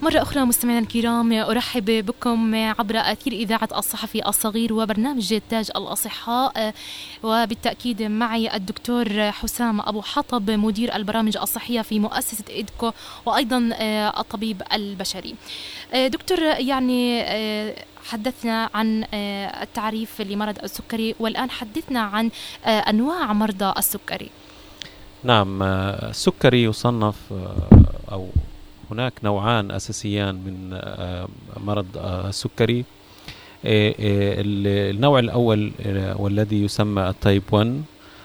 مرة أخرى مستمعينا الكرام أرحب بكم عبر أثير إذاعة الصحفي الصغير وبرنامج تاج الأصحاء، وبالتأكيد معي الدكتور حسام أبو حطب مدير البرامج الصحية في مؤسسة إيدكو وأيضا الطبيب البشري. دكتور، يعني حدثنا عن التعريف لمرض السكري، والآن حدثنا عن أنواع مرضى السكري. نعم، السكري يصنف أو هناك نوعان أساسيان من مرض السكري. النوع الأول والذي يسمى التايب 1،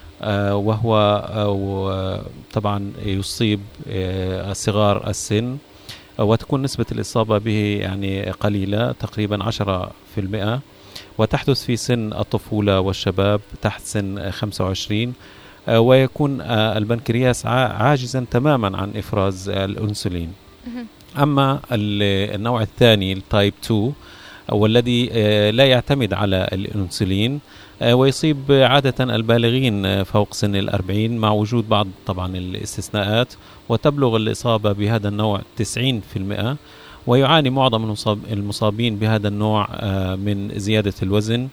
وهو طبعا يصيب صغار السن، وتكون نسبة الإصابة به يعني قليلة تقريبا 10%، وتحدث في سن الطفولة والشباب تحت سن 25، ويكون البنكرياس عاجزا تماما عن إفراز الأنسولين. أما النوع الثاني التايب 2 والذي لا يعتمد على الأنسولين، ويصيب عادة البالغين فوق سن 40 مع وجود بعض طبعا الاستثناءات، وتبلغ الإصابة بهذا النوع 90%، ويعاني معظم المصابين بهذا النوع من زيادة الوزن،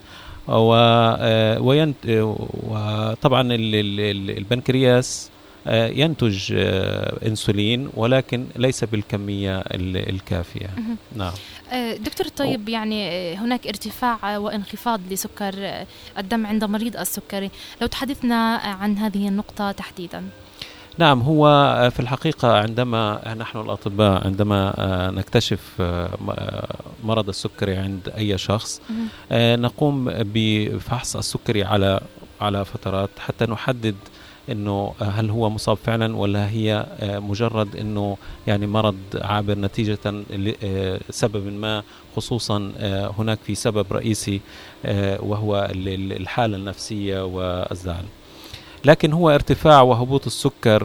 وطبعا البنكرياس ينتج انسولين ولكن ليس بالكمية الكافية. نعم دكتور، طيب يعني هناك ارتفاع وانخفاض لسكر الدم عند مريض السكري، لو تحدثنا عن هذه النقطة تحديدا. نعم، هو في الحقيقة عندما نحن الأطباء عندما نكتشف مرض السكري عند أي شخص، نقوم بفحص السكري على فترات حتى نحدد إنه هل هو مصاب فعلا ولا هي مجرد إنه يعني مرض عابر نتيجة سبب ما، خصوصا هناك في سبب رئيسي وهو الحالة النفسية والزعل. لكن هو ارتفاع وهبوط السكر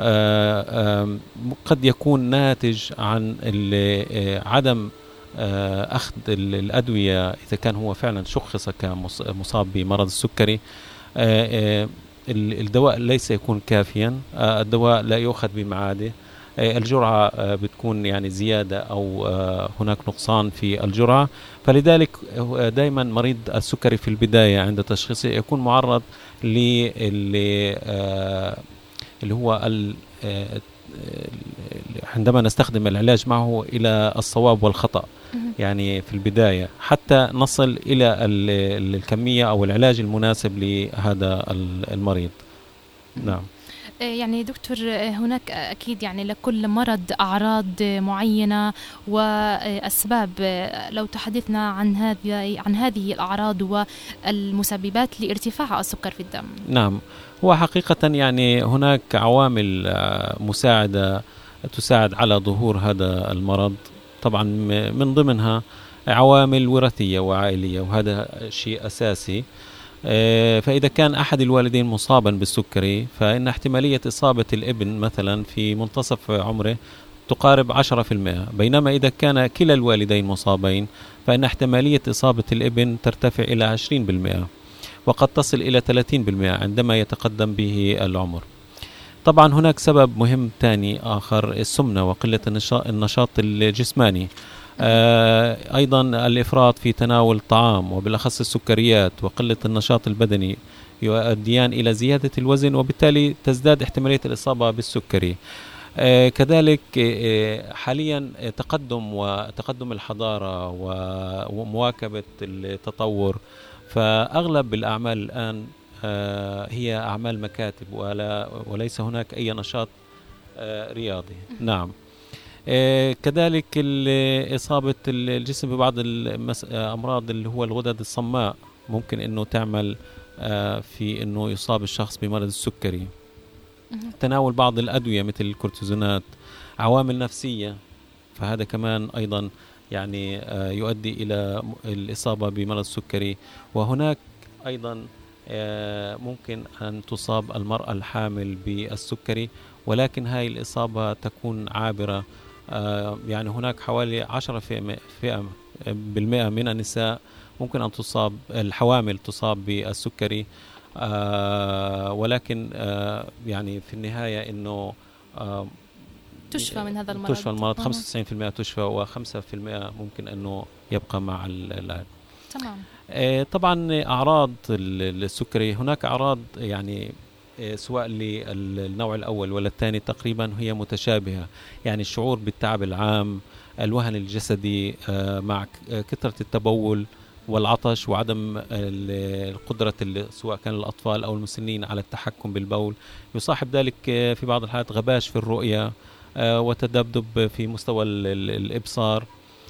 قد يكون ناتج عن عدم أخذ الأدوية إذا كان هو فعلا شخص كمصاب بمرض السكري. الدواء ليس يكون كافيا، الدواء لا يؤخذ بمعاده، الجرعة بتكون يعني زيادة أو هناك نقصان في الجرعة. فلذلك دائما مريض السكري في البداية عند تشخيصه يكون معرض اللي هو عندما نستخدم العلاج معه إلى الصواب والخطأ، يعني في البداية حتى نصل إلى الكمية أو العلاج المناسب لهذا المريض. نعم. يعني دكتور، هناك أكيد يعني لكل مرض أعراض معينة وأسباب، لو تحدثنا عن هذه الأعراض والمسببات لارتفاع السكر في الدم. نعم، هو حقيقة يعني هناك عوامل مساعدة تساعد على ظهور هذا المرض، طبعا من ضمنها عوامل وراثية وعائلية، وهذا شيء أساسي. فإذا كان أحد الوالدين مصابا بالسكري فإن احتمالية إصابة الابن مثلا في منتصف عمره تقارب 10%، بينما إذا كان كلا الوالدين مصابين فإن احتمالية إصابة الابن ترتفع إلى 20%، وقد تصل إلى 30% عندما يتقدم به العمر. طبعا هناك سبب مهم تاني آخر، السمنة وقلة النشاط الجسماني، أيضا الإفراط في تناول الطعام وبالأخص السكريات وقلة النشاط البدني يؤديان إلى زيادة الوزن، وبالتالي تزداد احتمالية الإصابة بالسكري. كذلك حاليا تقدم الحضارة ومواكبة التطور، فأغلب الأعمال الآن هي أعمال مكاتب وليس هناك أي نشاط رياضي. نعم. كذلك إصابة الجسم ببعض الأمراض اللي هو الغدد الصماء ممكن أنه تعمل في أنه يصاب الشخص بمرض السكري. تناول بعض الأدوية مثل الكورتيزونات، عوامل نفسية، فهذا كمان أيضا يعني يؤدي إلى الإصابة بمرض السكري. وهناك أيضا ممكن أن تصاب المرأة الحامل بالسكري، ولكن هاي الإصابة تكون عابرة. يعني هناك حوالي 10% من النساء ممكن أن الحوامل تصاب بالسكري، ولكن يعني في النهاية إنه تشفى من هذا المرض. تشفى المرض 95% تشفى، و5% ممكن أنه يبقى مع العلاج. تمام. طبعا أعراض السكري، هناك أعراض يعني سواء للنوع الأول ولا الثاني تقريبا هي متشابهة. يعني الشعور بالتعب العام، الوهن الجسدي مع كثرة التبول والعطش، وعدم القدرة سواء كان الأطفال أو المسنين على التحكم بالبول. يصاحب ذلك في بعض الحالات غباش في الرؤية وتذبذب في مستوى الإبصار.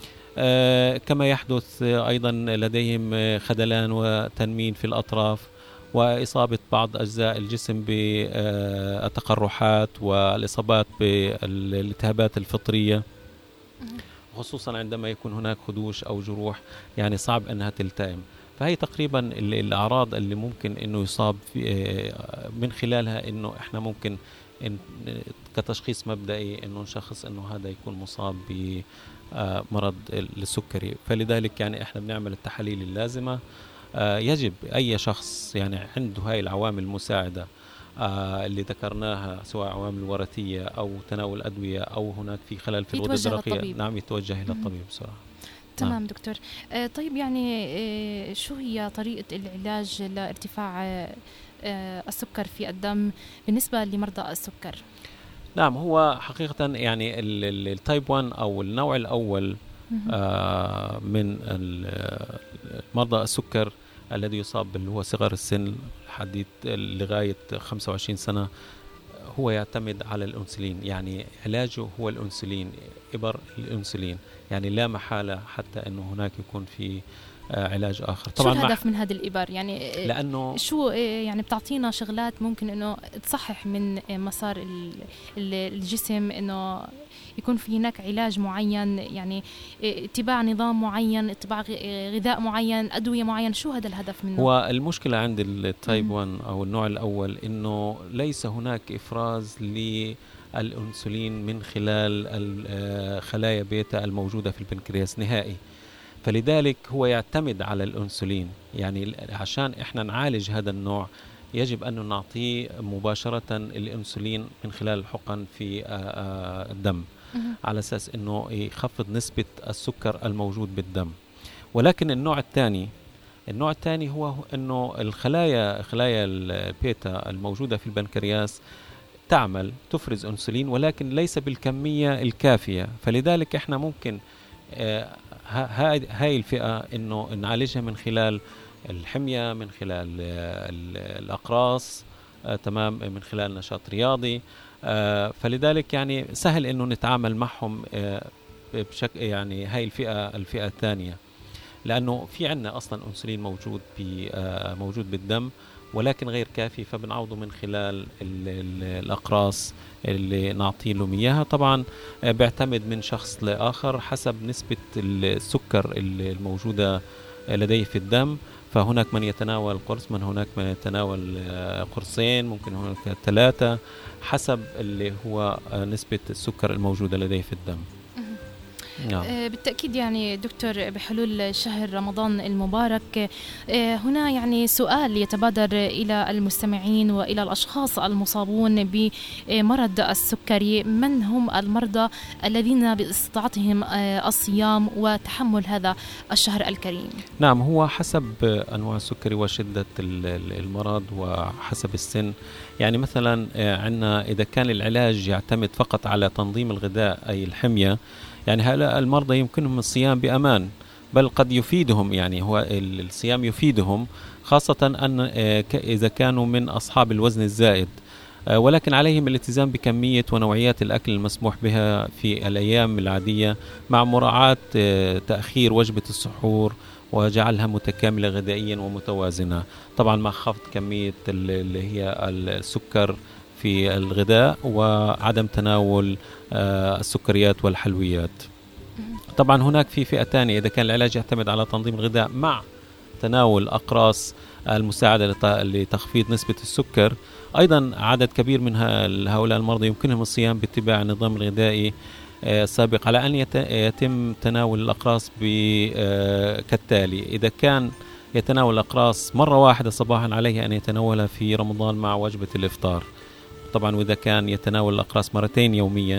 كما يحدث أيضا لديهم خدلان وتنميل في الأطراف، وإصابة بعض أجزاء الجسم بالتقرحات والإصابات بالالتهابات الفطرية، خصوصا عندما يكون هناك خدوش أو جروح يعني صعب أنها تلتئم. فهي تقريبا الأعراض اللي ممكن أنه يصاب من خلالها أنه إحنا ممكن كتشخيص مبدئي أنه نشخص أنه هذا يكون مصاب بمرض السكري. فلذلك يعني إحنا بنعمل التحاليل اللازمة. يجب أي شخص يعني عنده هاي العوامل المساعدة اللي ذكرناها، سواء عوامل وراثية أو تناول أدوية أو هناك في خلل في الغدة الدرقية، نعم يتوجه إلى الطبيب بسرعة. تمام دكتور. طيب يعني شو هي طريقة العلاج لارتفاع السكر في الدم بالنسبة لمرضى السكر؟ نعم، هو حقيقة يعني التايب 1 أو النوع الأول من مرضى السكر الذي يصاب اللي هو صغر السن حديث لغاية 25 سنة، هو يعتمد على الأنسولين. يعني علاجه هو الأنسولين، إبر الأنسولين، يعني لا محالة حتى أنه هناك يكون في علاج آخر. طبعا شو الهدف من هذه الإبر؟ يعني لأنه شو يعني بتعطينا شغلات ممكن أنه تصحح من مسار الجسم، أنه يكون في هناك علاج معين، يعني اتباع نظام معين، اتباع غذاء معين، أدوية معين. شو هذا الهدف منه؟ هو المشكلة عند التايب 1 أو النوع الأول إنه ليس هناك إفراز للأنسولين من خلال خلايا بيتا الموجودة في البنكرياس نهائي. فلذلك هو يعتمد على الأنسولين. يعني عشان إحنا نعالج هذا النوع يجب أن نعطيه مباشرة الأنسولين من خلال الحقن في الدم، على أساس أنه يخفض نسبة السكر الموجود بالدم. ولكن النوع الثاني هو أنه خلايا البيتا الموجودة في البنكرياس تفرز أنسولين، ولكن ليس بالكمية الكافية. فلذلك إحنا ممكن هاي الفئة أنه نعالجها من خلال الحمية، من خلال الأقراص، تمام، من خلال نشاط رياضي. فلذلك يعني سهل انه نتعامل معهم بشكل، يعني هاي الفئة الثانية، لانه في عندنا اصلا انسولين موجود بالدم ولكن غير كافي، فبنعوضه من خلال الاقراص اللي نعطي لهم اياها. طبعا بيعتمد من شخص لاخر حسب نسبة السكر الموجودة لديه في الدم. فهناك من يتناول قرص، هناك من يتناول قرصين، ممكن هناك 3 حسب اللي هو نسبة السكر الموجودة لديه في الدم. بالتأكيد يعني دكتور، بحلول شهر رمضان المبارك هنا يعني سؤال يتبادر إلى المستمعين وإلى الأشخاص المصابون بمرض السكري: من هم المرضى الذين باستطاعتهم الصيام وتحمل هذا الشهر الكريم؟ نعم، هو حسب أنواع السكري وشدة المرض وحسب السن. يعني مثلا عندنا إذا كان العلاج يعتمد فقط على تنظيم الغذاء أي الحمية، يعني هؤلاء المرضى يمكنهم الصيام بأمان، بل قد يفيدهم. يعني هو الصيام يفيدهم، خاصة أن إذا كانوا من أصحاب الوزن الزائد. ولكن عليهم الالتزام بكمية ونوعيات الأكل المسموح بها في الأيام العادية، مع مراعاة تأخير وجبة السحور وجعلها متكاملة غذائيا ومتوازنة، طبعا مع خفض كمية اللي هي السكر في الغذاء وعدم تناول السكريات والحلويات. طبعا هناك في فئة ثانية، إذا كان العلاج يعتمد على تنظيم الغذاء مع تناول أقراص المساعدة لتخفيض نسبة السكر، أيضا عدد كبير من هؤلاء المرضى يمكنهم الصيام باتباع النظام الغذائي السابق، على أن يتم تناول الأقراص كالتالي: إذا كان يتناول الأقراص مرة واحدة صباحا، عليه أن يتناولها في رمضان مع وجبة الإفطار. طبعا وإذا كان يتناول الأقراص مرتين يوميا،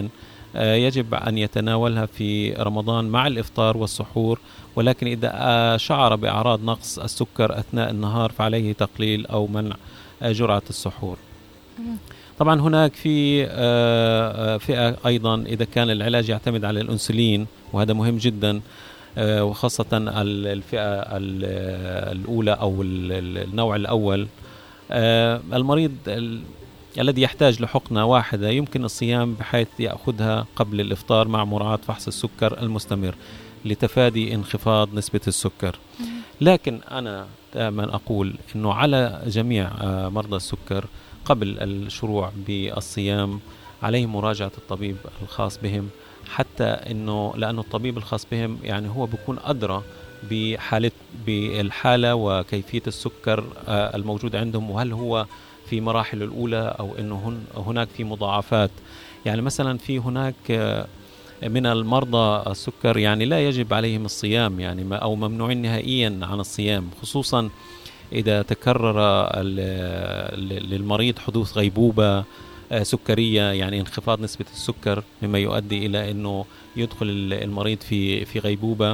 يجب أن يتناولها في رمضان مع الإفطار والسحور، ولكن إذا شعر بأعراض نقص السكر أثناء النهار فعليه تقليل أو منع جرعة السحور. طبعا هناك في فئة أيضا إذا كان العلاج يعتمد على الأنسولين، وهذا مهم جدا، وخاصة الفئة الأولى أو النوع الأول، المريض الذي يحتاج لحقنة واحدة يمكن الصيام بحيث يأخذها قبل الإفطار مع مراعاة فحص السكر المستمر لتفادي انخفاض نسبة السكر. لكن أنا دائما أقول أنه على جميع مرضى السكر قبل الشروع بالصيام عليهم مراجعة الطبيب الخاص بهم، حتى أنه لأنه الطبيب الخاص بهم يعني هو بيكون أدرى بالحالة وكيفية السكر الموجود عندهم، وهل هو في مراحل الأولى أو أنه هناك في مضاعفات. يعني مثلا في هناك من المرضى السكر يعني لا يجب عليهم الصيام يعني أو ممنوعين نهائيا عن الصيام، خصوصا إذا تكرر للمريض حدوث غيبوبة سكرية، يعني انخفاض نسبة السكر مما يؤدي إلى أنه يدخل المريض في غيبوبة.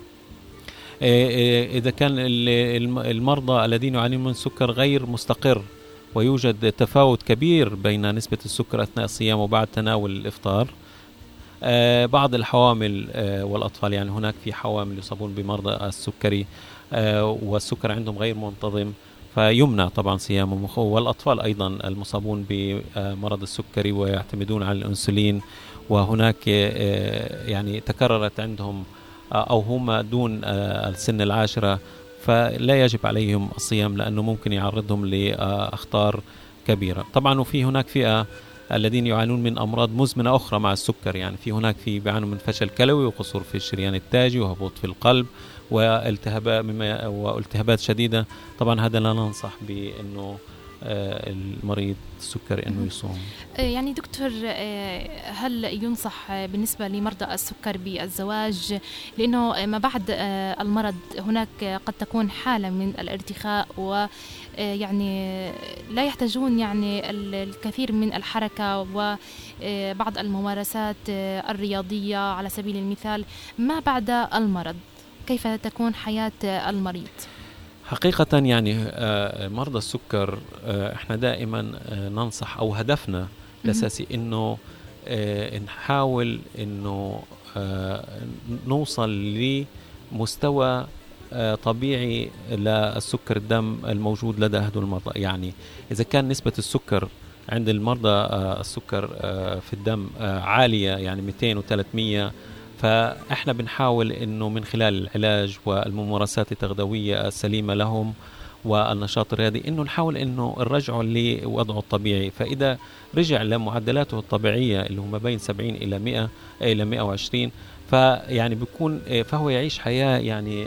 إذا كان المرضى الذين يعانون من السكر غير مستقر ويوجد تفاوت كبير بين نسبة السكر أثناء الصيام وبعد تناول الإفطار. بعض الحوامل والأطفال، يعني هناك في حوامل يصابون بمرضى السكري والسكر عندهم غير منتظم فيمنع طبعا صيامهم، والأطفال أيضا المصابون بمرض السكري ويعتمدون على الأنسولين وهناك يعني تكررت عندهم أو هم دون السن العاشرة، فلا يجب عليهم الصيام لأنه ممكن يعرضهم لأخطار كبيرة. طبعا وفي هناك فئة الذين يعانون من أمراض مزمنة أخرى مع السكر، يعني في هناك بيعانوا من فشل كلوي وقصور في الشريان التاجي وهبوط في القلب والتهابات شديدة. طبعا هذا لا ننصح بأنه المريض السكري أنه يصوم. يعني دكتور، هل ينصح بالنسبة لمرضى السكر بالزواج؟ لأنه ما بعد المرض هناك قد تكون حالة من الارتخاء ويعني لا يحتاجون يعني الكثير من الحركة وبعض الممارسات الرياضية على سبيل المثال. ما بعد المرض كيف تكون حياة المريض؟ حقيقة يعني مرضى السكر احنا دائما ننصح او هدفنا الاساسي انه نحاول انه نوصل لمستوى طبيعي للسكر الدم الموجود لدى هذول المرضى. يعني اذا كان نسبة السكر عند المرضى السكر في الدم عالية يعني 200 و300، فإحنا بنحاول إنه من خلال العلاج والممارسات التغذوية السليمة لهم والنشاط الرياضي إنه نحاول إنه الرجع لوضعه الطبيعي. فإذا رجع لمعدلاته الطبيعية اللي هم بين 70 إلى 100 إلى 120 فيعني بيكون فهو يعيش حياة يعني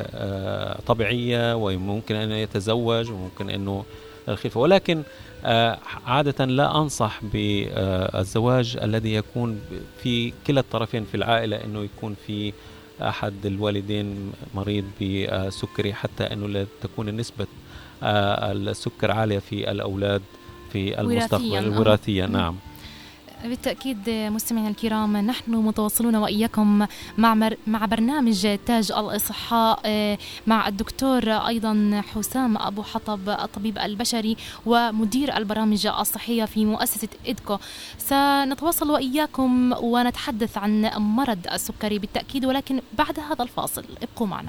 طبيعية، وممكن أن يتزوج وممكن أنه الخلفة. ولكن عادة لا أنصح بالزواج الذي يكون في كلا الطرفين في العائلة، أنه يكون في أحد الوالدين مريض بسكري، حتى أنه لا تكون نسبة السكر عالية في الأولاد في المستقبل وراثيا. نعم بالتأكيد. مستمعينا الكرام، نحن متواصلون وإياكم مع برنامج تاج الأصحاء مع الدكتور أيضا حسام أبو حطب، الطبيب البشري ومدير البرامج الصحية في مؤسسة إدكو. سنتواصل وإياكم ونتحدث عن مرض السكري بالتأكيد، ولكن بعد هذا الفاصل ابقوا معنا.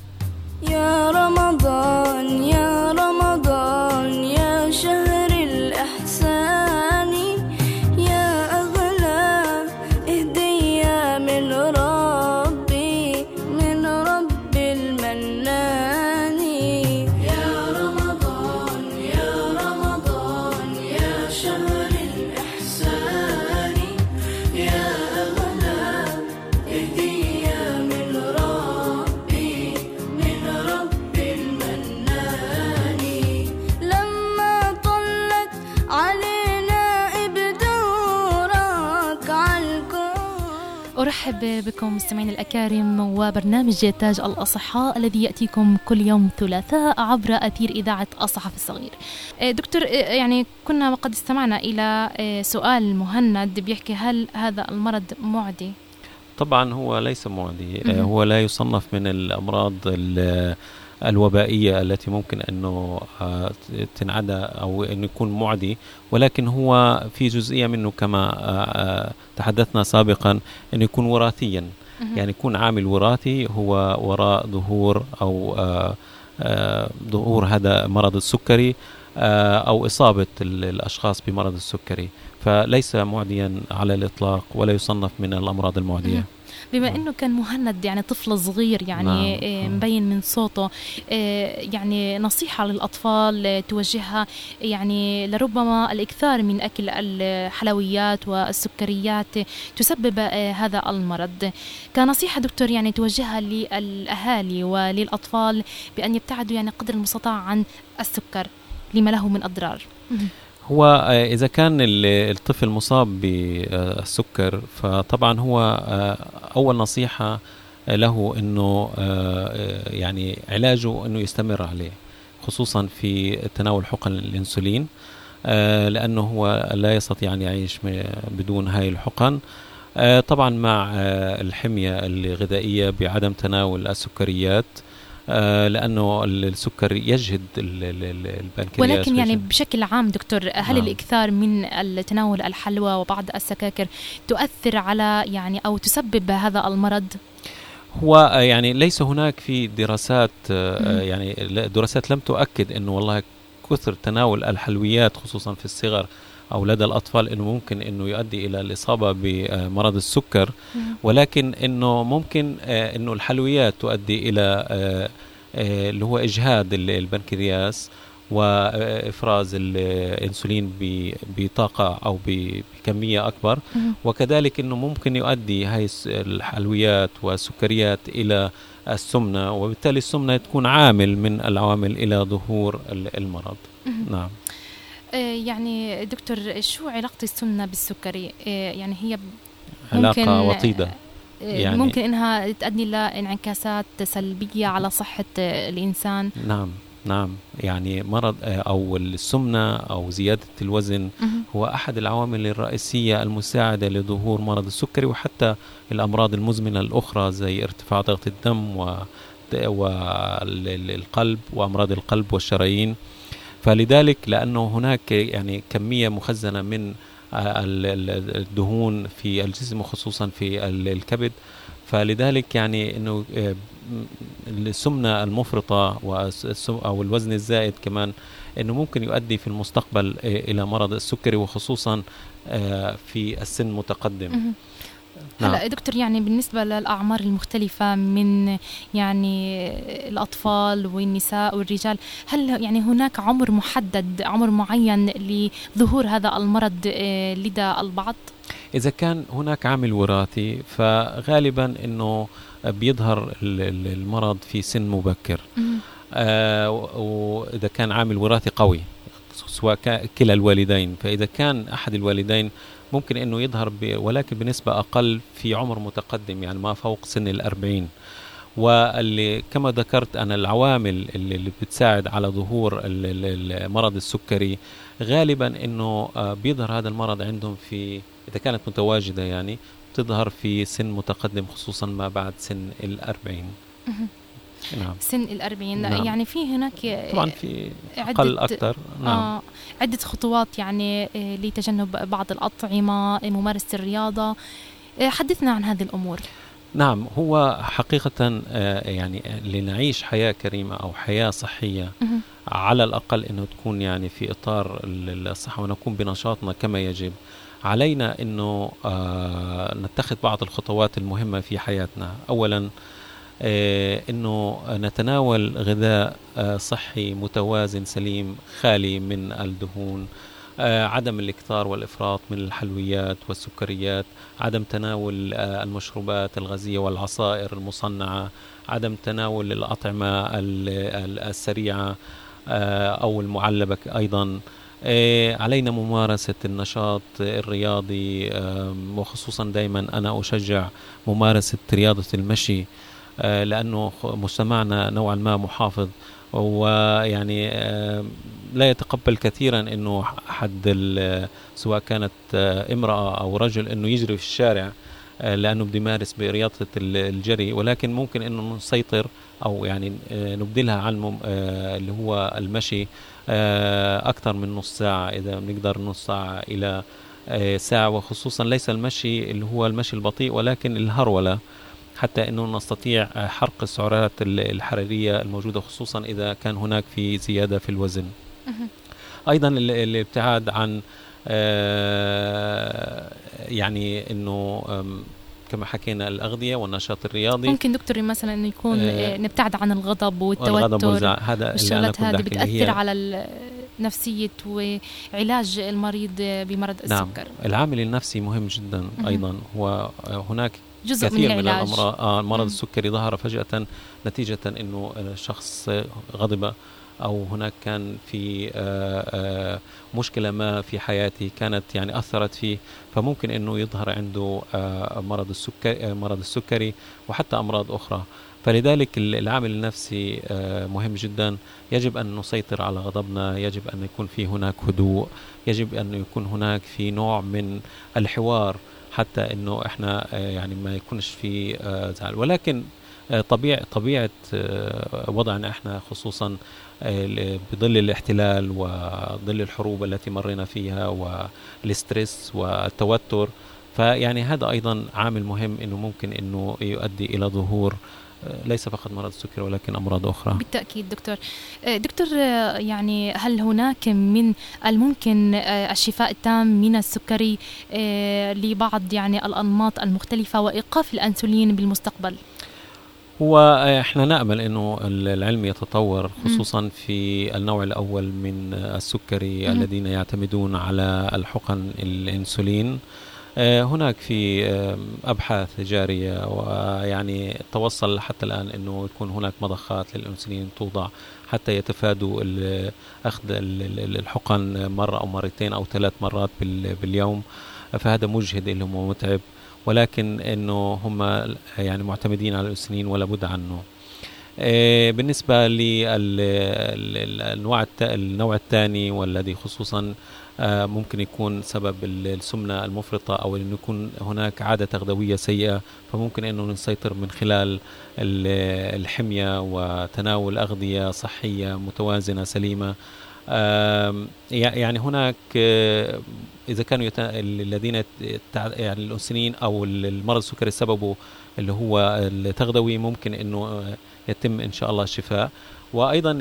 يا رمضان يا رمضان يا شهر الإحسان، عليه أرحب بكم مستمعين الأكارم وبرنامج تاج الأصحاء الذي يأتيكم كل يوم ثلاثاء عبر أثير إذاعة الصحفي الصغير. دكتور، يعني كنا وقد استمعنا إلى سؤال مهند بيحكي هل هذا المرض معدي؟ طبعا هو ليس معدي، هو لا يصنف من الأمراض الوبائية التي ممكن أنه تنعدى أو أنه يكون معدي، ولكن هو في جزئية منه كما تحدثنا سابقا أنه يكون وراثيا، يعني يكون عامل وراثي هو وراء ظهور أو ظهور هذا مرض السكري أو إصابة الأشخاص بمرض السكري، فليس معديا على الإطلاق ولا يصنف من الأمراض المعدية. بما أنه كان مهند يعني طفل صغير، يعني مبين من صوته، يعني نصيحة للأطفال توجهها يعني لربما الإكثار من أكل الحلويات والسكريات تسبب هذا المرض، كنصيحة دكتور يعني توجهها للأهالي وللأطفال بأن يبتعدوا يعني قدر المستطاع عن السكر لما له من أضرار. هو إذا كان الطفل مصاب بالسكر فطبعا هو أول نصيحة له إنه يعني علاجه إنه يستمر عليه، خصوصا في تناول حقن الإنسولين، لأنه هو لا يستطيع أن يعيش بدون هاي الحقن، طبعا مع الحمية الغذائية بعدم تناول السكريات، لأنه السكر يجهد البنكرياس. ولكن يعني بشكل عام دكتور، هل الإكثار من التناول الحلوى وبعض السكاكر تؤثر على يعني أو تسبب هذا المرض؟ هو يعني ليس هناك في دراسات، يعني دراسات لم تؤكد أنه والله كثر تناول الحلويات خصوصا في الصغر أو لدى الأطفال إنه ممكن إنه يؤدي إلى الإصابة بمرض السكر، ولكن إنه ممكن إنه الحلويات تؤدي إلى اللي هو إجهاد البنكرياس وإفراز الأنسولين بطاقة أو بكمية أكبر، وكذلك إنه ممكن يؤدي هاي الحلويات والسكريات إلى السمنة، وبالتالي السمنة تكون عامل من العوامل إلى ظهور المرض. نعم. يعني دكتور، شو علاقة السمنة بالسكري؟ يعني هي علاقة وطيدة، يعني ممكن إنها تؤدي لانعكاسات سلبية على صحة الإنسان. نعم، يعني مرض أو السمنة أو زيادة الوزن هو أحد العوامل الرئيسية المساعدة لظهور مرض السكري، وحتى الأمراض المزمنة الأخرى زي ارتفاع ضغط الدم والقلب وأمراض القلب والشرايين. فلذلك لأنه هناك يعني كمية مخزنة من الدهون في الجسم وخصوصا في الكبد، فلذلك يعني إنه السمنة المفرطة أو الوزن الزائد كمان إنه ممكن يؤدي في المستقبل إلى مرض السكري، وخصوصا في السن المتقدم. هلا دكتور، يعني بالنسبة للأعمار المختلفة من يعني الأطفال والنساء والرجال، هل يعني هناك عمر محدد، عمر معين لظهور هذا المرض لدى البعض؟ إذا كان هناك عامل وراثي فغالبا إنه بيظهر المرض في سن مبكر، وإذا كان عامل وراثي قوي سواء كلا الوالدين، فإذا كان أحد الوالدين ممكن أنه يظهر ولكن بنسبة أقل في عمر متقدم، يعني ما فوق سن 40. واللي كما ذكرت أنا العوامل اللي بتساعد على ظهور المرض السكري غالبا أنه بيظهر هذا المرض عندهم في إذا كانت متواجدة، يعني تظهر في سن متقدم خصوصا ما بعد سن 40. نعم. سن 40. نعم. يعني في هناك طبعا في أقل أكثر. نعم. عدة خطوات يعني لتجنب بعض الأطعمة، ممارسة الرياضة، حدثنا عن هذه الأمور. نعم، هو حقيقة يعني لنعيش حياة كريمة أو حياة صحية على الأقل أنه تكون يعني في إطار الصحة ونكون بنشاطنا كما يجب، علينا أنه نتخذ بعض الخطوات المهمة في حياتنا. أولا أنه نتناول غذاء صحي متوازن سليم خالي من الدهون، عدم الإكثار والإفراط من الحلويات والسكريات، عدم تناول المشروبات الغازية والعصائر المصنعة، عدم تناول الأطعمة السريعة أو المعلبة أيضا، علينا ممارسة النشاط الرياضي، وخصوصا دائما أنا أشجع ممارسة رياضة المشي، لأنه مجتمعنا نوعا ما محافظ، ويعني لا يتقبل كثيرا أنه أحد سواء كانت امرأة أو رجل أنه يجري في الشارع لأنه بده يمارس برياضة الجري، ولكن ممكن أنه نسيطر أو يعني نبدلها عن اللي هو المشي أكثر من نص ساعة، إذا بنقدر نص ساعة إلى ساعة، وخصوصا ليس المشي اللي هو المشي البطيء ولكن الهرولة، حتى أنه نستطيع حرق السعرات الحرارية الموجودة، خصوصا إذا كان هناك في زيادة في الوزن. أيضا الابتعاد عن يعني أنه كما حكينا الأغذية والنشاط الرياضي. ممكن دكتور مثلا أنه يكون نبتعد عن الغضب والتوتر، هذا الشغلات هذه بتأثر على نفسية وعلاج المريض بمرض السكر. نعم، العامل النفسي مهم جدا أيضا، وهناك جزء كثير من الأمراض المرض السكري ظهر فجأة نتيجة أنه شخص غضب، أو هناك كان في مشكلة ما في حياتي كانت يعني أثرت فيه، فممكن أنه يظهر عنده مرض السكري وحتى أمراض أخرى. فلذلك العامل النفسي مهم جدا. يجب أن نسيطر على غضبنا، يجب أن يكون في هناك هدوء، يجب أن يكون هناك في نوع من الحوار، حتى أنه إحنا يعني ما يكونش في زعل. ولكن طبيعة وضعنا إحنا خصوصا بظل الاحتلال وظل الحروب التي مرينا فيها والستريس والتوتر، فيعني هذا أيضا عامل مهم إنه ممكن إنه يؤدي إلى ظهور ليس فقط مرض السكري ولكن أمراض أخرى. بالتأكيد دكتور يعني هل هناك من الممكن الشفاء التام من السكري لبعض يعني الأنماط المختلفة وإيقاف الأنسولين بالمستقبل؟ هو احنا نأمل انه العلم يتطور، خصوصا في النوع الاول من السكري الذين يعتمدون على الحقن الانسولين. هناك في ابحاث جارية، ويعني توصل حتى الان انه يكون هناك مضخات للانسولين توضع حتى يتفادوا اخذ الحقن مرة او مرتين او 3 مرات باليوم، فهذا مجهد لهم ومتعب، ولكن انه هم يعني معتمدين على الانسولين ولا بد عنه. بالنسبه للنوع الثاني والذي خصوصا ممكن يكون سبب السمنه المفرطه، او انه يكون هناك عاده تغذويه سيئه، فممكن انه نسيطر من خلال الحميه وتناول اغذيه صحيه متوازنه سليمه. يعني هناك إذا كانوا الذين يعني الأنسولين أو المرض السكري سببه اللي هو التغذوي، ممكن إنه يتم إن شاء الله الشفاء. وأيضا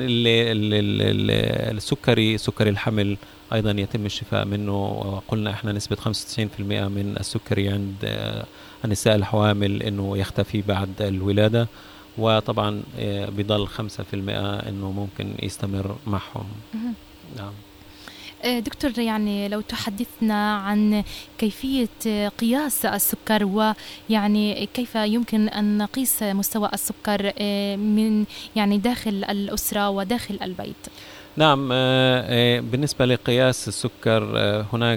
سكري الحمل أيضا يتم الشفاء منه، وقلنا إحنا نسبة 95% من السكري عند النساء الحوامل إنه يختفي بعد الولادة، وطبعا بضل 5% إنه ممكن يستمر معهم. نعم دكتور، يعني لو تحدثنا عن كيفية قياس السكر، ويعني كيف يمكن أن نقيس مستوى السكر من يعني داخل الأسرة وداخل البيت. نعم، بالنسبة لقياس السكر هناك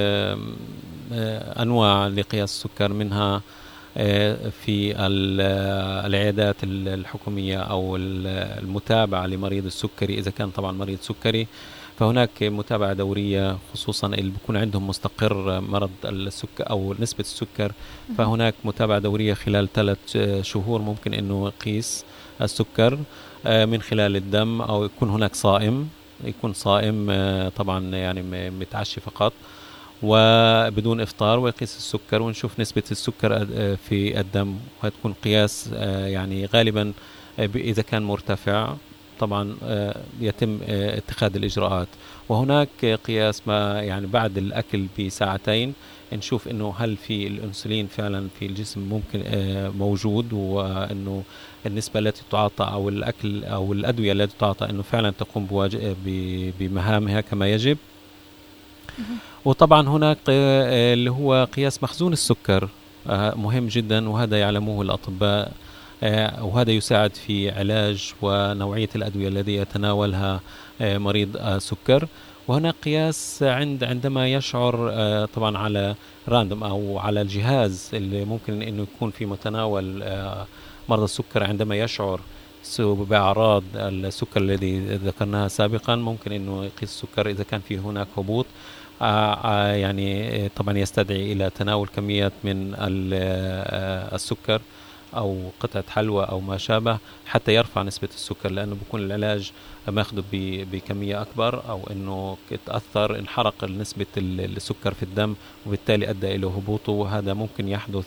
أنواع لقياس السكر، منها في العيادات الحكومية أو المتابعة لمريض السكري. إذا كان طبعا مريض سكري فهناك متابعة دورية، خصوصا اللي بيكون عندهم مستقر مرض السكر أو نسبة السكر، فهناك متابعة دورية خلال 3 شهور ممكن أنه يقيس السكر من خلال الدم، أو يكون هناك يكون صائم طبعا يعني متعشي فقط وبدون إفطار، ويقيس السكر ونشوف نسبة السكر في الدم، وهتكون قياس يعني غالبا إذا كان مرتفع طبعا يتم اتخاذ الإجراءات. وهناك قياس ما يعني بعد الأكل ب2 نشوف إنه هل في الأنسولين فعلا في الجسم ممكن موجود، وإنه النسبة التي تعاطى أو الأكل أو الأدوية التي تعاطى إنه فعلا تقوم بمهامها كما يجب. وطبعا هناك اللي هو قياس مخزون السكر مهم جدا، وهذا يعلمه الأطباء، وهذا يساعد في علاج ونوعية الأدوية التي يتناولها مريض السكر. وهناك قياس عندما يشعر طبعا على راندوم أو على الجهاز اللي ممكن أنه يكون في متناول مرضى السكر، عندما يشعر بأعراض السكر الذي ذكرناها سابقا، ممكن أنه يقيس السكر. إذا كان في هناك هبوط يعني طبعا يستدعي إلى تناول كميات من السكر أو قطعة حلوى أو ما شابه حتى يرفع نسبة السكر، لأنه بيكون العلاج ماخذه بكمية أكبر، أو أنه تأثر انحرق نسبة السكر في الدم وبالتالي أدى إلى هبوطه. وهذا ممكن يحدث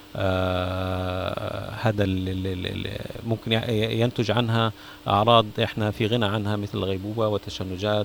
هذا ممكن ينتج عنها أعراض إحنا في غنى عنها، مثل الغيبوبة والتشنجات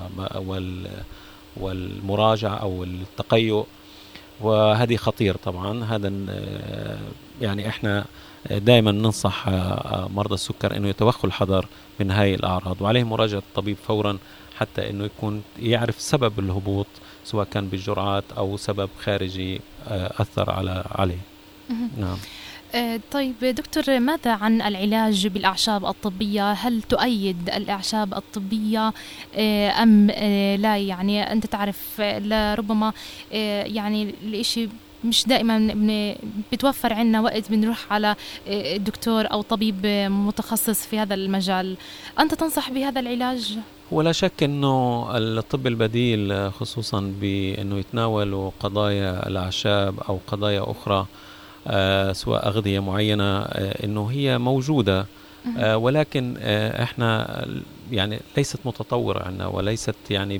والمراجعة أو التقيؤ، وهذه خطير طبعا. هذا يعني إحنا دائما ننصح مرضى السكر إنه يتوخوا الحذر من هاي الأعراض، وعليه مراجعة الطبيب فورا حتى إنه يكون يعرف سبب الهبوط، سواء كان بالجرعات أو سبب خارجي أثر عليه. نعم. طيب دكتور، ماذا عن العلاج بالأعشاب الطبية؟ هل تؤيد الأعشاب الطبية أم لا؟ يعني أنت تعرف لربما يعني الإشي مش دائما بتوفر عنا وقت بنروح على دكتور أو طبيب متخصص في هذا المجال. أنت تنصح بهذا العلاج؟ ولا شك أنه الطب البديل خصوصا بأنه يتناولوا قضايا الأعشاب أو قضايا أخرى سواء أغذية معينة أنه هي موجودة، ولكن إحنا يعني ليست متطورة عنا وليست يعني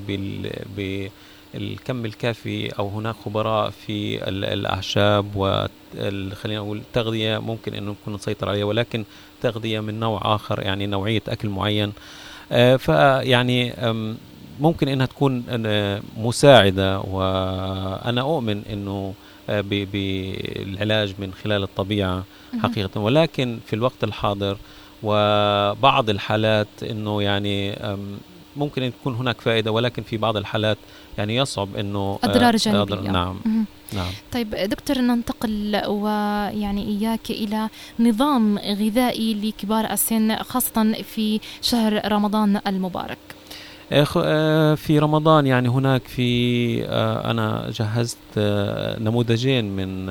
بالكم الكافي، أو هناك خبراء في الأعشاب خلينا نقول التغذية ممكن أنه نكون نسيطر عليها، ولكن تغذية من نوع آخر، يعني نوعية أكل معين. فيعني ممكن أنها تكون مساعدة، وأنا أؤمن أنه بالعلاج من خلال الطبيعة حقيقة، ولكن في الوقت الحاضر وبعض الحالات أنه يعني ممكن أن تكون هناك فائدة، ولكن في بعض الحالات يعني يصعب أنه أضرار جانبية. نعم. نعم. طيب دكتور، ننتقل ويعني إياك إلى نظام غذائي لكبار السن خاصة في شهر رمضان المبارك. في رمضان يعني هناك في أنا جهزت نموذجين من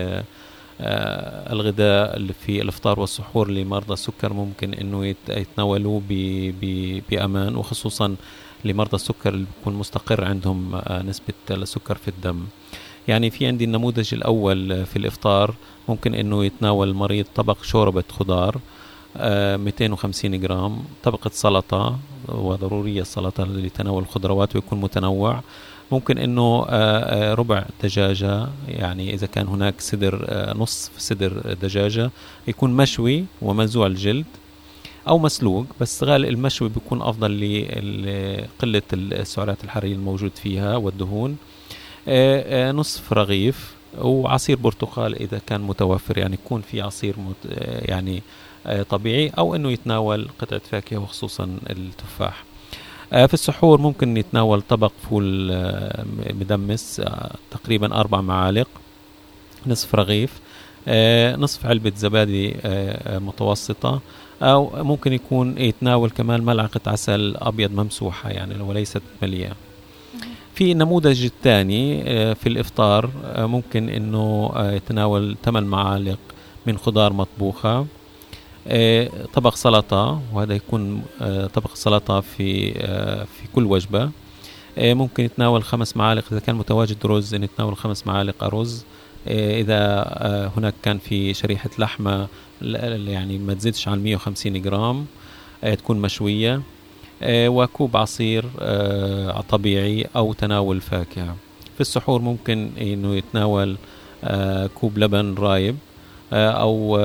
الغذاء اللي في الإفطار والسحور لمرضى السكر، ممكن إنه يتناولوه بأمان، وخصوصا لمرضى السكر اللي بيكون مستقر عندهم نسبة السكر في الدم. يعني في عندي النموذج الأول في الإفطار، ممكن إنه يتناول المريض طبق شوربة خضار 250 جرام، طبقة سلطة، وضرورية السلطة لتناول الخضروات ويكون متنوع، ممكن انه ربع دجاجة، يعني اذا كان هناك صدر نصف صدر دجاجة يكون مشوي ومنزوع الجلد او مسلوق، بس غالبا المشوي بيكون افضل لقلة السعرات الحرارية الموجود فيها والدهون، نصف رغيف، وعصير برتقال اذا كان متوفر، يعني يكون في عصير يعني طبيعي، او انه يتناول قطعة فاكهة وخصوصا التفاح. في السحور ممكن يتناول طبق فول مدمس تقريبا 4 معالق، نصف رغيف، نصف علبة زبادي متوسطة، أو ممكن يكون يتناول كمان ملعقة عسل أبيض ممسوحة يعني وليست مليئة. في النموذج الثاني في الإفطار ممكن إنه يتناول 8 معالق من خضار مطبوخة، طبق سلطة، وهذا يكون طبق سلطة في كل وجبة، ممكن يتناول 5 معالق إذا كان متواجد رز، يتناول 5 معالق رز، إذا هناك كان في شريحة لحمة يعني ما تزيدش عن 150 جرام تكون مشوية، وكوب عصير طبيعي أو تناول فاكهة. في السحور ممكن إنه يتناول كوب لبن رايب، أو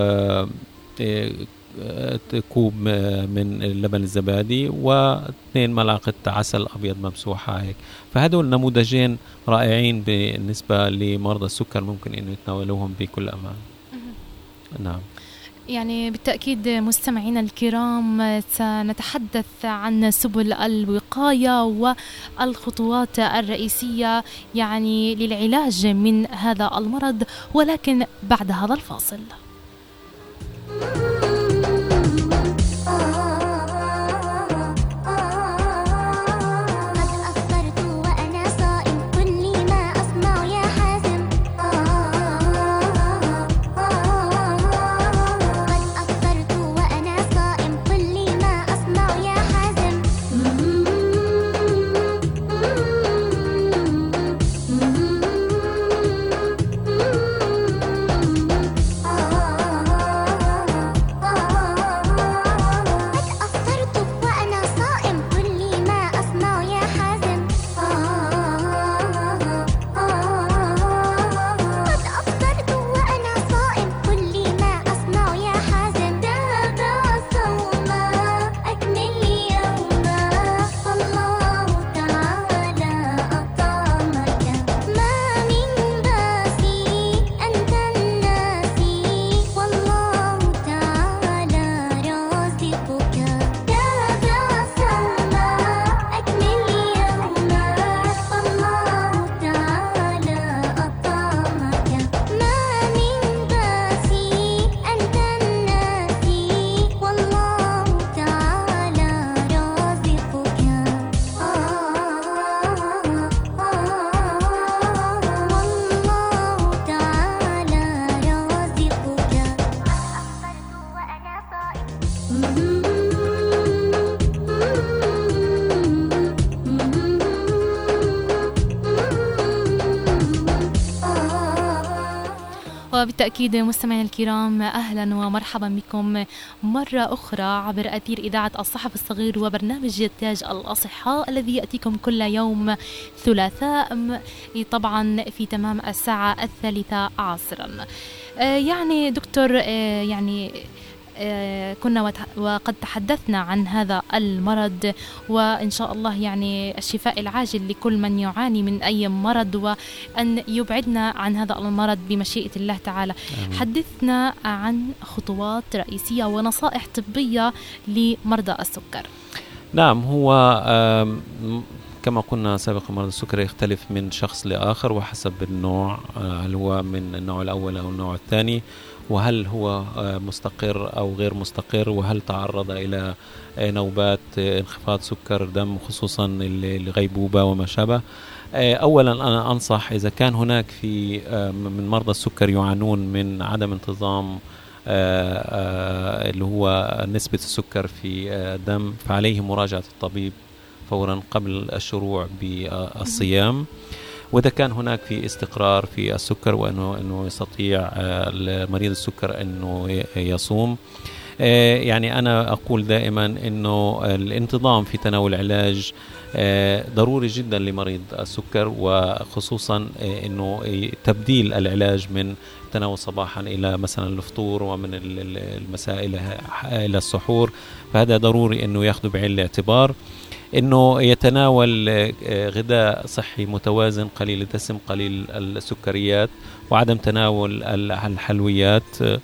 كوب من اللبن الزبادي، و2 ملعقة عسل أبيض ممسوحة هيك. فهذول نموذجين رائعين بالنسبة لمرضى السكر، ممكن إنه يتناولوهم بكل أمان. نعم. يعني بالتأكيد مستمعينا الكرام سنتحدث عن سبل الوقاية والخطوات الرئيسية يعني للعلاج من هذا المرض، ولكن بعد هذا الفاصل. وبالتأكيد مستمعينا الكرام أهلا ومرحبا بكم مرة أخرى عبر أثير إذاعة الصحف الصغير وبرنامج تاج الأصحاء الذي يأتيكم كل يوم ثلاثاء طبعا في تمام الساعة 3 عصرا. يعني دكتور يعني كنا وقد تحدثنا عن هذا المرض وإن شاء الله يعني الشفاء العاجل لكل من يعاني من أي مرض وأن يبعدنا عن هذا المرض بمشيئة الله تعالى. حدثنا عن خطوات رئيسية ونصائح طبية لمرضى السكر. نعم، هو كما قلنا سابقا مرض السكر يختلف من شخص لآخر وحسب النوع، هل هو من النوع الأول أو النوع الثاني، وهل هو مستقر أو غير مستقر، وهل تعرض إلى نوبات انخفاض سكر دم خصوصا الغيبوبة وما شابه. أولا أنا أنصح إذا كان هناك في من مرضى السكر يعانون من عدم انتظام اللي هو نسبة السكر في الدم، فعليه مراجعة الطبيب فورا قبل الشروع بالصيام. وإذا كان هناك في استقرار في السكر وأنه يستطيع مريض السكر أنه يصوم، يعني أنا أقول دائما أنه الانتظام في تناول العلاج ضروري جدا لمريض السكر، وخصوصا أنه تبديل العلاج من تناول صباحا إلى مثلا الفطور ومن المساء إلى السحور، فهذا ضروري أنه يأخذ بعين الاعتبار. انه يتناول غذاء صحي متوازن قليل الدسم قليل السكريات، وعدم تناول الحلويات.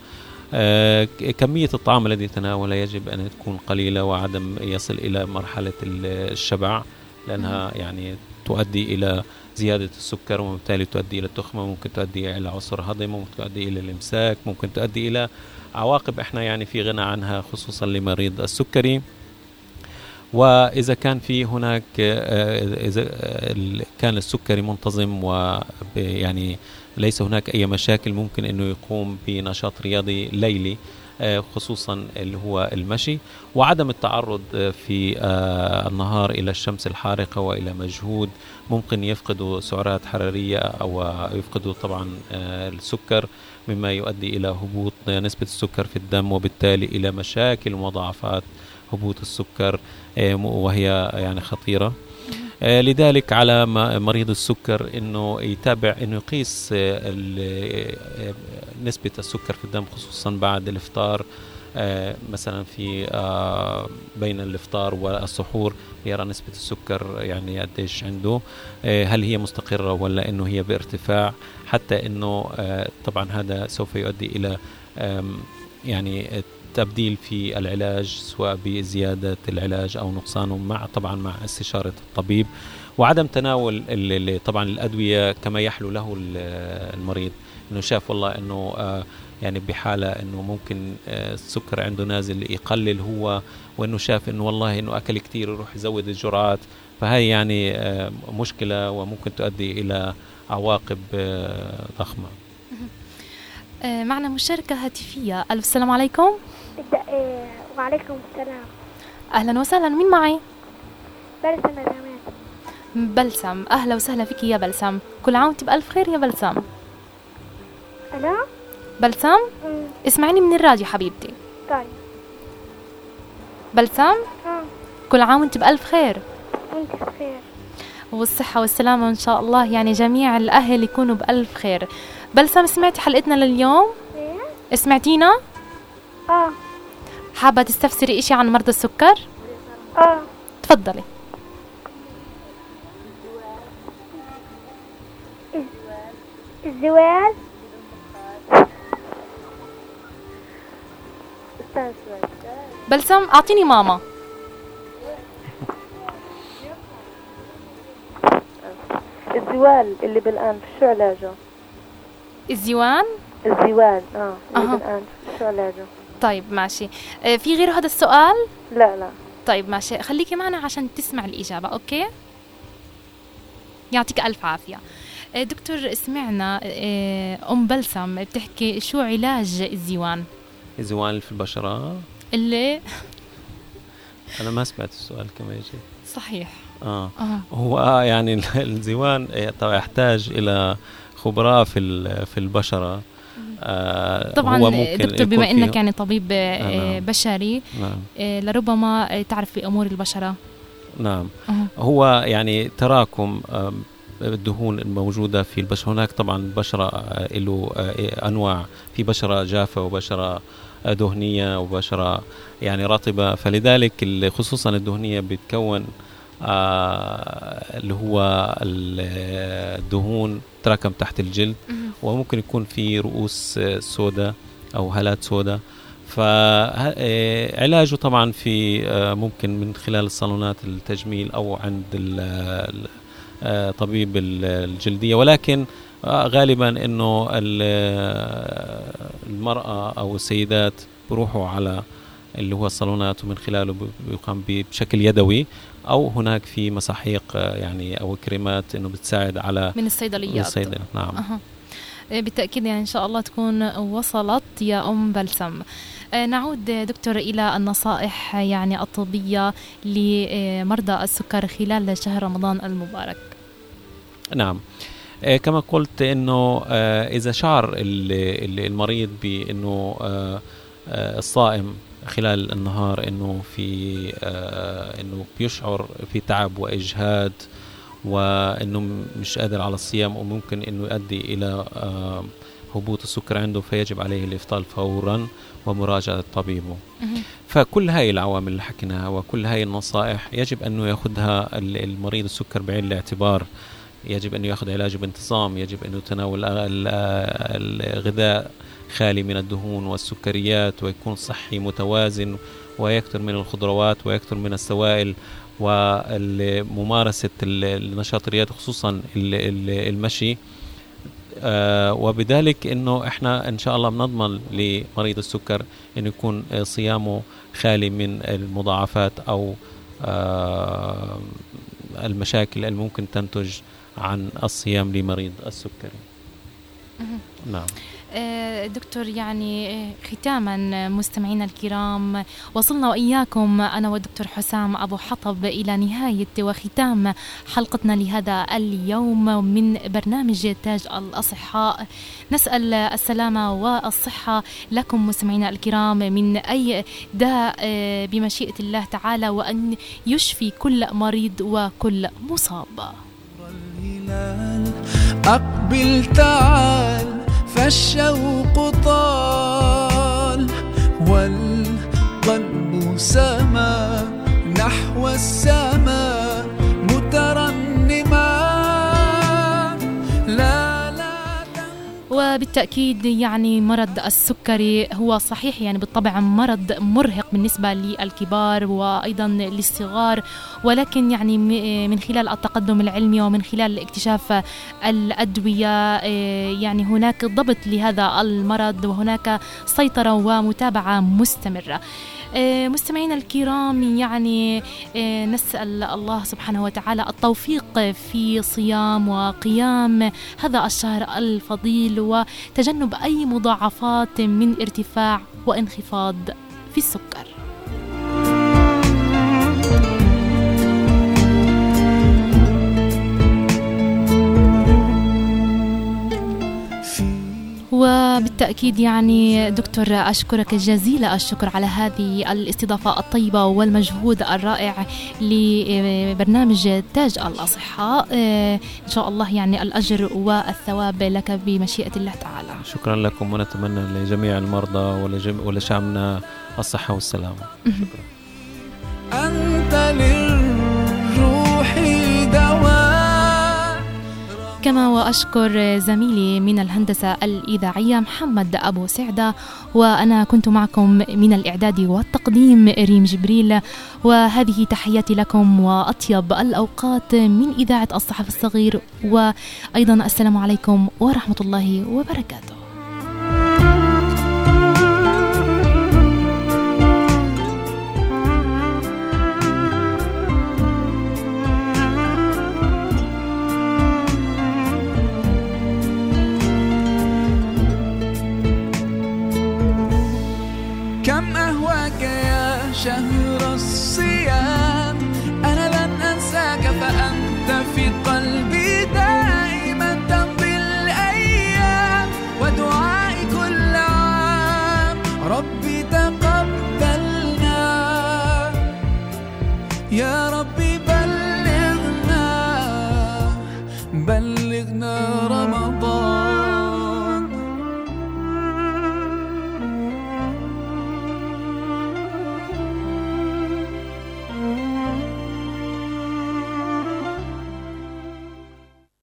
كمية الطعام الذي يتناوله يجب ان تكون قليلة وعدم يصل الى مرحلة الشبع، لانها يعني تؤدي الى زيادة السكر وبالتالي تؤدي الى التخمة، ممكن تؤدي الى عسر هضم، ممكن تؤدي الى الامساك، ممكن تؤدي الى عواقب احنا يعني في غنى عنها خصوصا لمريض السكري. وإذا كان في هناك إذا كان السكري منتظم ويعني ليس هناك أي مشاكل، ممكن أنه يقوم بنشاط رياضي ليلي خصوصا اللي هو المشي، وعدم التعرض في النهار إلى الشمس الحارقة وإلى مجهود ممكن يفقدوا سعرات حرارية أو يفقدوا طبعا السكر، مما يؤدي إلى هبوط نسبة السكر في الدم وبالتالي إلى مشاكل ومضاعفات هبوط السكر وهي يعني خطيرة. لذلك على مريض السكر انه يتابع، انه يقيس نسبة السكر في الدم خصوصا بعد الافطار، مثلا في بين الافطار والسحور يرى نسبة السكر يعني قديش عنده، هل هي مستقرة ولا انه هي بارتفاع، حتى انه طبعا هذا سوف يؤدي الى يعني تبديل في العلاج سواء بزيادة العلاج أو نقصانه طبعا مع استشارة الطبيب، وعدم تناول طبعا الأدوية كما يحلو له المريض، إنه شاف والله إنه يعني بحالة إنه ممكن السكر عنده نازل يقلل هو، وإنه شاف إنه والله إنه أكل كتير يروح يزود الجرعات، فهي يعني مشكلة وممكن تؤدي إلى عواقب ضخمة. معنا مشاركة هاتفية. السلام عليكم. وعليكم السلام. أهلا وسهلا، مين معي؟ بلسم يا جمال. بلسم، أهلا وسهلا فيك يا بلسم، كل عام وانت بألف خير يا بلسم. أنا؟ بلسم؟ اسمعيني من الراديو حبيبتي. طيب. بلسم؟ كل عام وانت بألف خير. وانت بخير. والصحة والسلامة إن شاء الله، يعني جميع الأهل يكونوا بألف خير. بلسم، سمعتي حلقتنا لليوم؟ ايه؟ سمعتينا؟ حابة تستفسري إشي عن مرضى السكر؟ تفضلي. الزوال. بلسم أعطيني ماما. الزوال اللي بالأنف شو علاجه؟ الزوال اللي بالأنف شو علاجه؟ طيب ماشي. في غير هذا السؤال؟ لا. طيب ماشي، خليكي معنا عشان تسمع الإجابة. أوكي، يعطيك ألف عافية. دكتور، سمعنا أم بلسم بتحكي شو علاج الزوال. الزوال في البشرة اللي أنا ما سمعت السؤال كما يجي. صحيح. هو يعني الزوال يحتاج إلى خبراء في البشرة طبعا هو ممكن دكتور بما أنك يعني طبيب بشري، لربما تعرف بأمور البشرة. نعم. هو يعني تراكم الدهون الموجودة في البشرة. هناك طبعا البشرة له أنواع، في بشرة جافة وبشرة دهنية وبشرة يعني رطبة، فلذلك خصوصا الدهنية بتكون اللي هو الدهون تراكم تحت الجلد، وممكن يكون في رؤوس سوداء أو هالات سوداء. فعلاجه طبعا في ممكن من خلال الصالونات التجميل أو عند طبيب الجلدية، ولكن غالبا انه المرأة او السيدات بروحوا على اللي هو الصالونات، ومن خلاله بيقام بشكل يدوي، او هناك في مساحيق يعني او كريمات انه بتساعد على من الصيدليات. نعم. بالتأكيد يعني إن شاء الله تكون وصلت يا أم بلسم. نعود دكتور إلى النصائح يعني الطبية لمرضى السكر خلال شهر رمضان المبارك. نعم. كما قلت إنه إذا شعر المريض بإنه الصائم خلال النهار إنه إنه بيشعر في تعب وإجهاد، وإنه مش قادر على الصيام، وممكن إنه يؤدي إلى هبوط السكر عنده، فيجب عليه الإفطار فورا ومراجعة طبيبه. فكل هاي العوامل اللي حكيناها وكل هاي النصائح يجب أنه يأخذها المريض السكر بعين الاعتبار. يجب أنه يأخذ علاجه بانتظام، يجب أنه يتناول الغذاء خالي من الدهون والسكريات، ويكون صحي متوازن، ويكثر من الخضروات ويكثر من السوائل، وممارسة النشاط الرياضي خصوصا المشي. وبذلك انه احنا ان شاء الله بنضمن لمريض السكر انه يكون صيامه خالي من المضاعفات او المشاكل اللي ممكن تنتج عن الصيام لمريض السكري. نعم. دكتور، يعني ختاما مستمعينا الكرام، وصلنا وإياكم أنا والدكتور حسام أبو حطب إلى نهاية وختام حلقتنا لهذا اليوم من برنامج تاج الأصحاء. نسأل السلامة والصحة لكم مستمعينا الكرام من أي داء بمشيئة الله تعالى، وأن يشفي كل مريض وكل مصاب. أقبل تعال فالشوق طال، والقلب سما نحو السماء مترنما. وبالتأكيد يعني مرض السكري هو صحيح يعني بالطبع مرض مرهق بالنسبة للكبار وأيضا للصغار، ولكن يعني من خلال التقدم العلمي ومن خلال اكتشاف الأدوية يعني هناك ضبط لهذا المرض، وهناك سيطرة ومتابعة مستمرة. مستمعينا الكرام، يعني نسأل الله سبحانه وتعالى التوفيق في صيام وقيام هذا الشهر الفضيل، وتجنب أي مضاعفات من ارتفاع وانخفاض في السكر. وبالتأكيد يعني دكتور أشكرك جزيل الشكر على هذه الاستضافة الطيبة والمجهود الرائع لبرنامج تاج الأصحاء. إن شاء الله يعني الأجر والثواب لك بمشيئة الله تعالى. شكرا لكم، ونتمنى لجميع المرضى ولشعبنا الصحة والسلامة. شكرا. أنت للروح دواء. كما وأشكر زميلي من الهندسة الإذاعية محمد أبو سعدة، وأنا كنت معكم من الإعداد والتقديم ريم جبريل، وهذه تحياتي لكم وأطيب الأوقات من إذاعة الصحف الصغير، وأيضا السلام عليكم ورحمة الله وبركاته. كم أهواك يا شهر الصيام، أنا لن أنساك فأنت في قلبي.